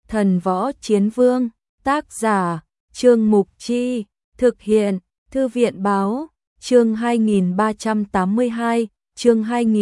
Thần Võ Chiến Vương, tác giả, Trương Mục Chi, thực hiện, Thư viện Báo, chương 2382, chương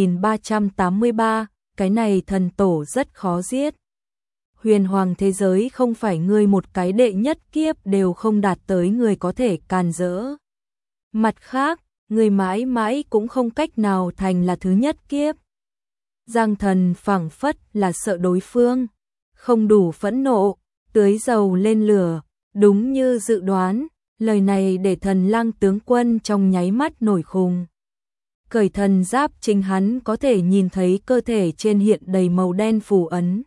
2383, cái này thần tổ rất khó giết. Huyền hoàng thế giới không phải ngươi một cái đệ nhất kiếp đều không đạt tới người có thể càn rỡ. Mặt khác, người mãi mãi cũng không cách nào thành là thứ nhất kiếp. Giang Thần phảng phất là sợ đối phương không đủ phẫn nộ, tưới dầu lên lửa, đúng như dự đoán, lời này để Thần Lang tướng quân trong nháy mắt nổi khùng. Cởi thần giáp chính hắn có thể nhìn thấy cơ thể trên hiện đầy màu đen phù ấn.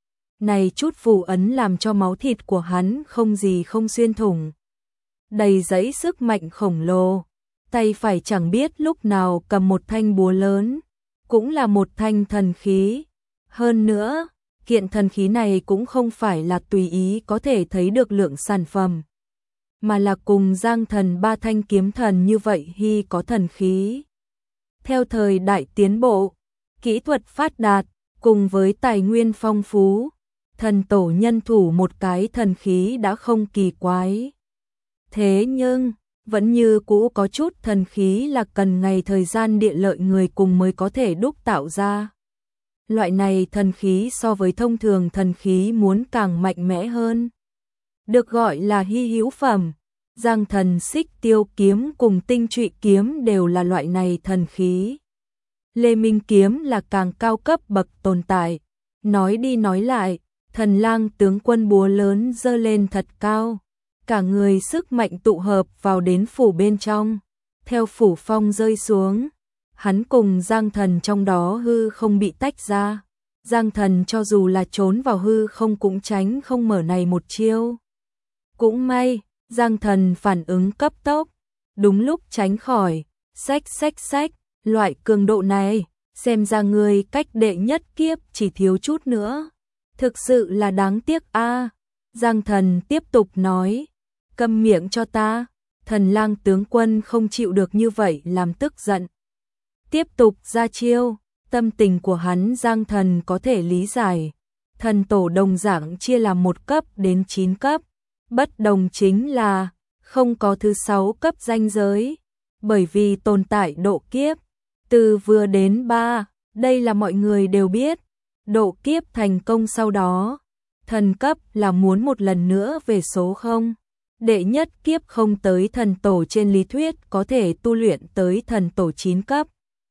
Này chút phù ấn làm cho máu thịt của hắn không gì không xuyên thủng. Đầy dẫy sức mạnh khổng lồ, tay phải chẳng biết lúc nào cầm một thanh búa lớn, cũng là một thanh thần khí. Hơn nữa, kiện thần khí này cũng không phải là tùy ý có thể thấy được lượng sản phẩm, mà là cùng Giang Thần ba thanh kiếm thần như vậy hy có thần khí. Theo thời đại tiến bộ, kỹ thuật phát đạt, cùng với tài nguyên phong phú, thần tổ nhân thủ một cái thần khí đã không kỳ quái. Thế nhưng, vẫn như cũ có chút thần khí là cần ngày thời gian địa lợi người cùng mới có thể đúc tạo ra. Loại này thần khí so với thông thường thần khí muốn càng mạnh mẽ hơn. Được gọi là hy hữu phẩm, Giang Thần Xích Tiêu kiếm cùng Tinh Trụy kiếm đều là loại này thần khí. Lê Minh kiếm là càng cao cấp bậc tồn tại. Nói đi nói lại, Thần Lang tướng quân búa lớn giơ lên thật cao. Cả người sức mạnh tụ hợp vào đến phủ bên trong. Theo phủ phong rơi xuống, hắn cùng Giang Thần trong đó hư không bị tách ra. Giang Thần cho dù là trốn vào hư không cũng tránh không mở này một chiêu. Cũng may, Giang Thần phản ứng cấp tốc, đúng lúc tránh khỏi. Xách, loại cường độ này, xem ra người cách đệ nhất kiếp chỉ thiếu chút nữa. Thực sự là đáng tiếc a. Giang Thần tiếp tục nói, câm miệng cho ta. Thần Lang tướng quân không chịu được như vậy làm tức giận. Tiếp tục ra chiêu, tâm tình của hắn Giang Thần có thể lý giải. Thần tổ đồng dạng chia làm 1 cấp đến 9 cấp, bất đồng chính là không có thứ 6 cấp ranh giới, bởi vì tồn tại độ kiếp từ vừa đến 3, đây là mọi người đều biết. Độ kiếp thành công sau đó, thần cấp là muốn một lần nữa về số 0. Đệ nhất kiếp không tới thần tổ trên lý thuyết có thể tu luyện tới thần tổ 9 cấp.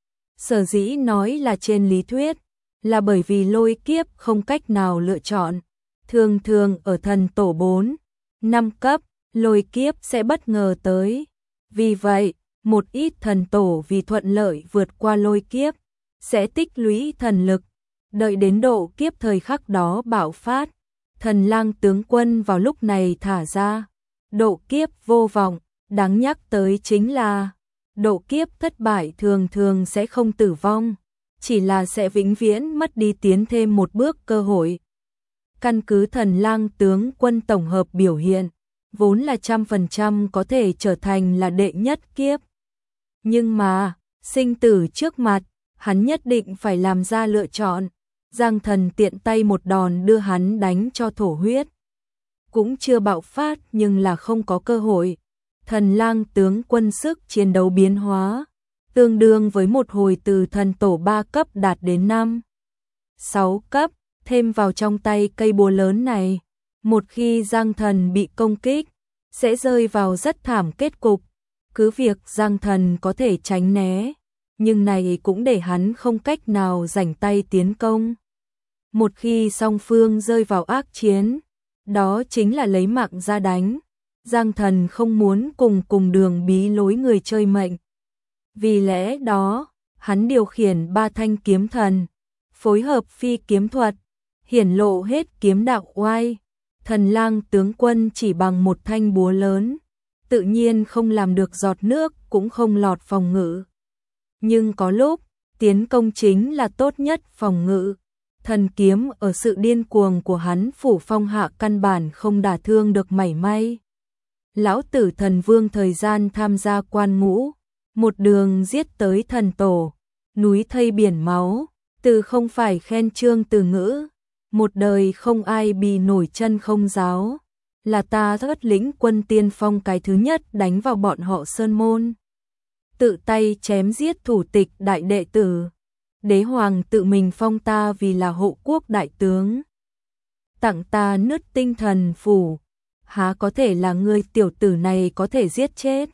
Sở dĩ nói là trên lý thuyết, là bởi vì lôi kiếp không cách nào lựa chọn. Thường thường ở thần tổ 4, 5 cấp, lôi kiếp sẽ bất ngờ tới. Vì vậy, một ít thần tổ vì thuận lợi vượt qua lôi kiếp, sẽ tích lũy thần lực, đợi đến độ kiếp thời khắc đó bạo phát. Thần Lang tướng quân vào lúc này thả ra. Độ kiếp vô vọng, đáng nhắc tới chính là độ kiếp thất bại thường thường sẽ không tử vong, chỉ là sẽ vĩnh viễn mất đi tiến thêm một bước cơ hội. Căn cứ Thần Lang tướng quân tổng hợp biểu hiện, vốn là 100% có thể trở thành là đệ nhất kiếp. Nhưng mà, sinh tử trước mặt, hắn nhất định phải làm ra lựa chọn. Giang Thần tiện tay một đòn đưa hắn đánh cho thổ huyết. Cũng chưa bạo phát nhưng là không có cơ hội. Thần Lang tướng quân sức chiến đấu biến hóa, tương đương với một hồi từ thần tổ 3 cấp đạt đến 5, 6 cấp, thêm vào trong tay cây búa lớn này. Một khi Giang Thần bị công kích, sẽ rơi vào rất thảm kết cục. Cứ việc Giang Thần có thể tránh né, nhưng này cũng để hắn không cách nào rảnh tay tiến công. Một khi song phương rơi vào ác chiến, đó chính là lấy mạng ra đánh. Giang Thần không muốn cùng đường bí lối người chơi mệnh. Vì lẽ đó, hắn điều khiển 3 thanh kiếm thần, phối hợp phi kiếm thuật, hiển lộ hết kiếm đạo oai. Thần Lang tướng quân chỉ bằng một thanh búa lớn, tự nhiên không làm được giọt nước cũng không lọt phòng ngự. Nhưng có lúc, tiến công chính là tốt nhất phòng ngự. Thần kiếm ở sự điên cuồng của hắn phủ phong hạ căn bản không đả thương được mảy may. Lão tử thần vương thời gian tham gia quan ngũ, một đường giết tới thần tổ, núi thây biển máu, từ không phải khen chương từ ngữ, một đời không ai bì nổi chân không giáo, là ta xuất lĩnh quân tiên phong cái thứ nhất đánh vào bọn họ Sơn Môn. Tự tay chém giết thủ tịch đại đệ tử, đế hoàng tự mình phong ta vì là hộ quốc đại tướng. Tặng ta nứt tinh thần phủ, há có thể là ngươi tiểu tử này có thể giết chết.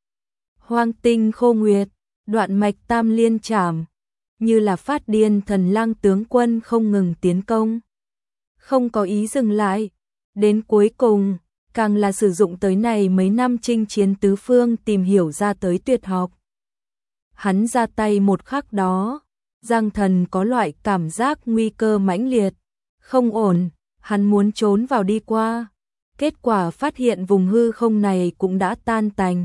Hoang tinh khô nguyệt, đoạn mạch tam liên trảm, như là phát điên Thần Lang tướng quân không ngừng tiến công. Không có ý dừng lại, đến cuối cùng, càng là sử dụng tới này mấy năm chinh chiến tứ phương tìm hiểu ra tới tuyệt học. Hắn ra tay một khắc đó, Giang Thần có loại cảm giác nguy cơ mãnh liệt, không ổn, hắn muốn trốn vào đi qua. Kết quả phát hiện vùng hư không này cũng đã tan tành.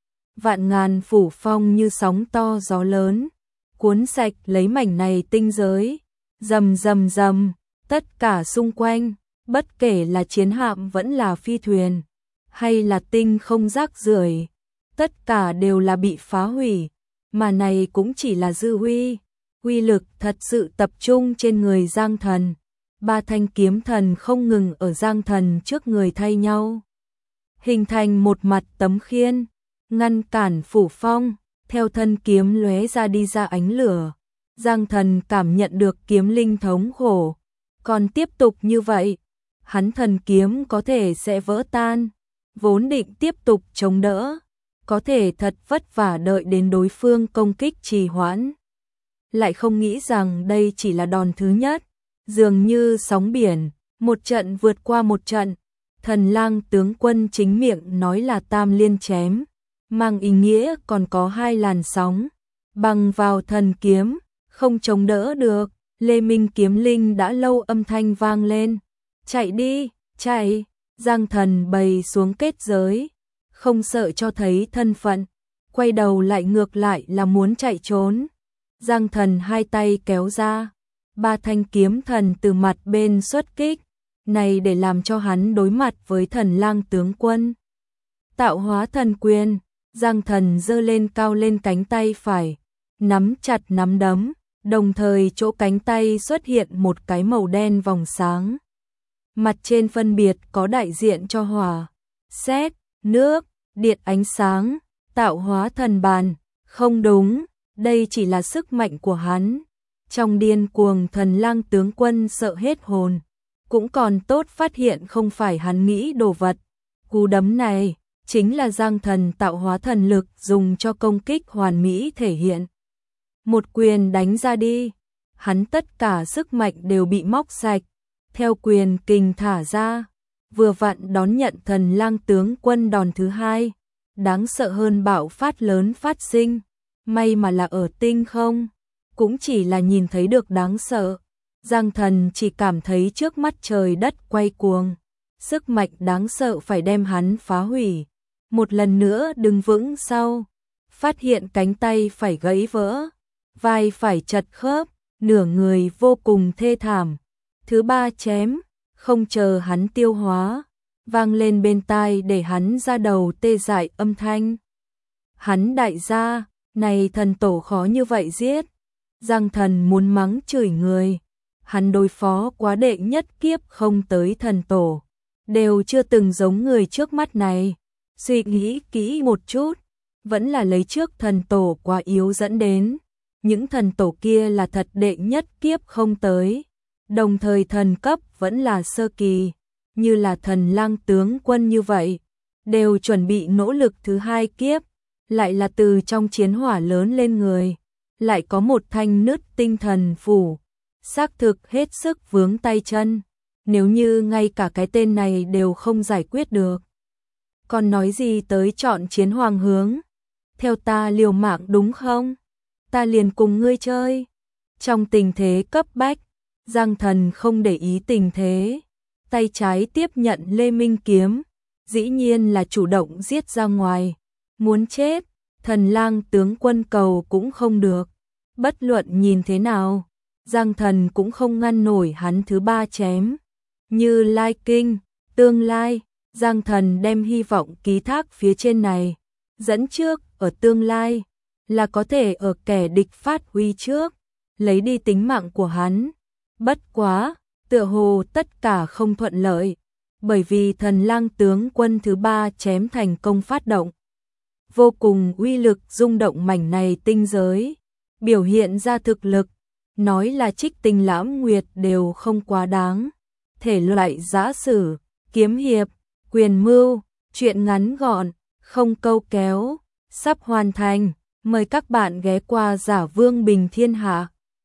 Vạn ngàn phủ phong như sóng to gió lớn, cuốn sạch lấy mảnh này tinh giới, rầm rầm rầm, tất cả xung quanh, bất kể là chiến hạm vẫn là phi thuyền, hay là tinh không rác rưởi, tất cả đều là bị phá hủy, mà này cũng chỉ là dư uy lực thật sự tập trung trên người Giang Thần. Ba thanh kiếm thần không ngừng ở Giang Thần trước người thay nhau, hình thành một mặt tấm khiên, ngăn cản phủ phong, theo thân kiếm lóe ra đi ra ánh lửa. Giang Thần cảm nhận được kiếm linh thống khổ, còn tiếp tục như vậy, hắn thần kiếm có thể sẽ vỡ tan, vốn định tiếp tục chống đỡ, có thể thật vất vả đợi đến đối phương công kích trì hoãn. Lại không nghĩ rằng đây chỉ là đòn thứ nhất, dường như sóng biển, một trận vượt qua một trận. Thần Lang tướng quân chính miệng nói là tam liên chém, mang ý nghĩa còn có hai làn sóng, bằng vào thần kiếm, không chống đỡ được. Lê Minh kiếm linh đã lâu âm thanh vang lên, chạy đi, chạy. Giang Thần bày xuống kết giới, không sợ cho thấy thân phận, quay đầu lại ngược lại là muốn chạy trốn. Giang Thần hai tay kéo ra, ba thanh kiếm thần từ mặt bên xuất kích, này để làm cho hắn đối mặt với Thần Lang tướng quân. Tạo hóa thần quyền, Giang Thần giơ lên cao lên cánh tay phải, nắm chặt nắm đấm, đồng thời chỗ cánh tay xuất hiện một cái màu đen vòng sáng. Mặt trên phân biệt có đại diện cho hỏa, sét, nước, điện ánh sáng, tạo hóa thần bàn. Không đúng, đây chỉ là sức mạnh của hắn. Trong điên cuồng Thần Lang tướng quân sợ hết hồn, cũng còn tốt phát hiện không phải hắn nghĩ đồ vật. Cú đấm này chính là Giang Thần tạo hóa thần lực dùng cho công kích hoàn mỹ thể hiện. Một quyền đánh ra đi, hắn tất cả sức mạnh đều bị móc sạch, theo quyền kình thả ra, vừa vặn đón nhận Thần Lang tướng quân đòn thứ hai, đáng sợ hơn bạo phát lớn phát sinh, may mà là ở tinh không, cũng chỉ là nhìn thấy được đáng sợ. Giang Thần chỉ cảm thấy trước mắt trời đất quay cuồng, sức mạnh đáng sợ phải đem hắn phá hủy. Một lần nữa đứng vững sau, phát hiện cánh tay phải gãy vỡ, vai phải chật khớp, nửa người vô cùng thê thảm. Thứ ba chém, không chờ hắn tiêu hóa, vang lên bên tai để hắn ra đầu tê dại âm thanh. Hắn đại gia, này thần tổ khó như vậy giết. Giang Thần muốn mắng chửi người, hắn đối phó quá đệ nhất kiếp không tới thần tổ, đều chưa từng giống người trước mắt này. Suy nghĩ kỹ một chút, vẫn là lấy trước thần tổ quá yếu dẫn đến. Những thần tổ kia là thật đệ nhất kiếp không tới, đồng thời thần cấp vẫn là sơ kỳ, như là Thần Lang tướng quân như vậy, đều chuẩn bị nỗ lực thứ hai kiếp, lại là từ trong chiến hỏa lớn lên người, lại có một thanh nứt tinh thần phủ, xác thực hết sức vướng tay chân, nếu như ngay cả cái tên này đều không giải quyết được. Còn nói gì tới chọn chiến hoàng hướng, theo ta liều mạng đúng không? Ta liền cùng ngươi chơi. Trong tình thế cấp bách, Giang Thần không để ý tình thế, tay trái tiếp nhận Lê Minh kiếm, dĩ nhiên là chủ động giết ra ngoài, muốn chết, Thần Lang tướng quân cầu cũng không được. Bất luận nhìn thế nào, Giang Thần cũng không ngăn nổi hắn thứ ba chém. Như Lai Kinh, tương lai, Giang Thần đem hy vọng ký thác phía trên này, dẫn trước ở tương lai, là có thể ở kẻ địch phát huy trước, lấy đi tính mạng của hắn. Bất quá, tựa hồ tất cả không thuận lợi, bởi vì Thần Lang tướng quân thứ 3 chém thành công phát động. Vô cùng uy lực rung động mảnh này tinh giới, biểu hiện ra thực lực, nói là Trích Tinh Lãm Nguyệt đều không quá đáng. Thể loại giã sử, kiếm hiệp, quyền mưu, truyện ngắn gọn, không câu kéo, sắp hoàn thành. Mời các bạn ghé qua Giả Vương Bình Thiên Hạ.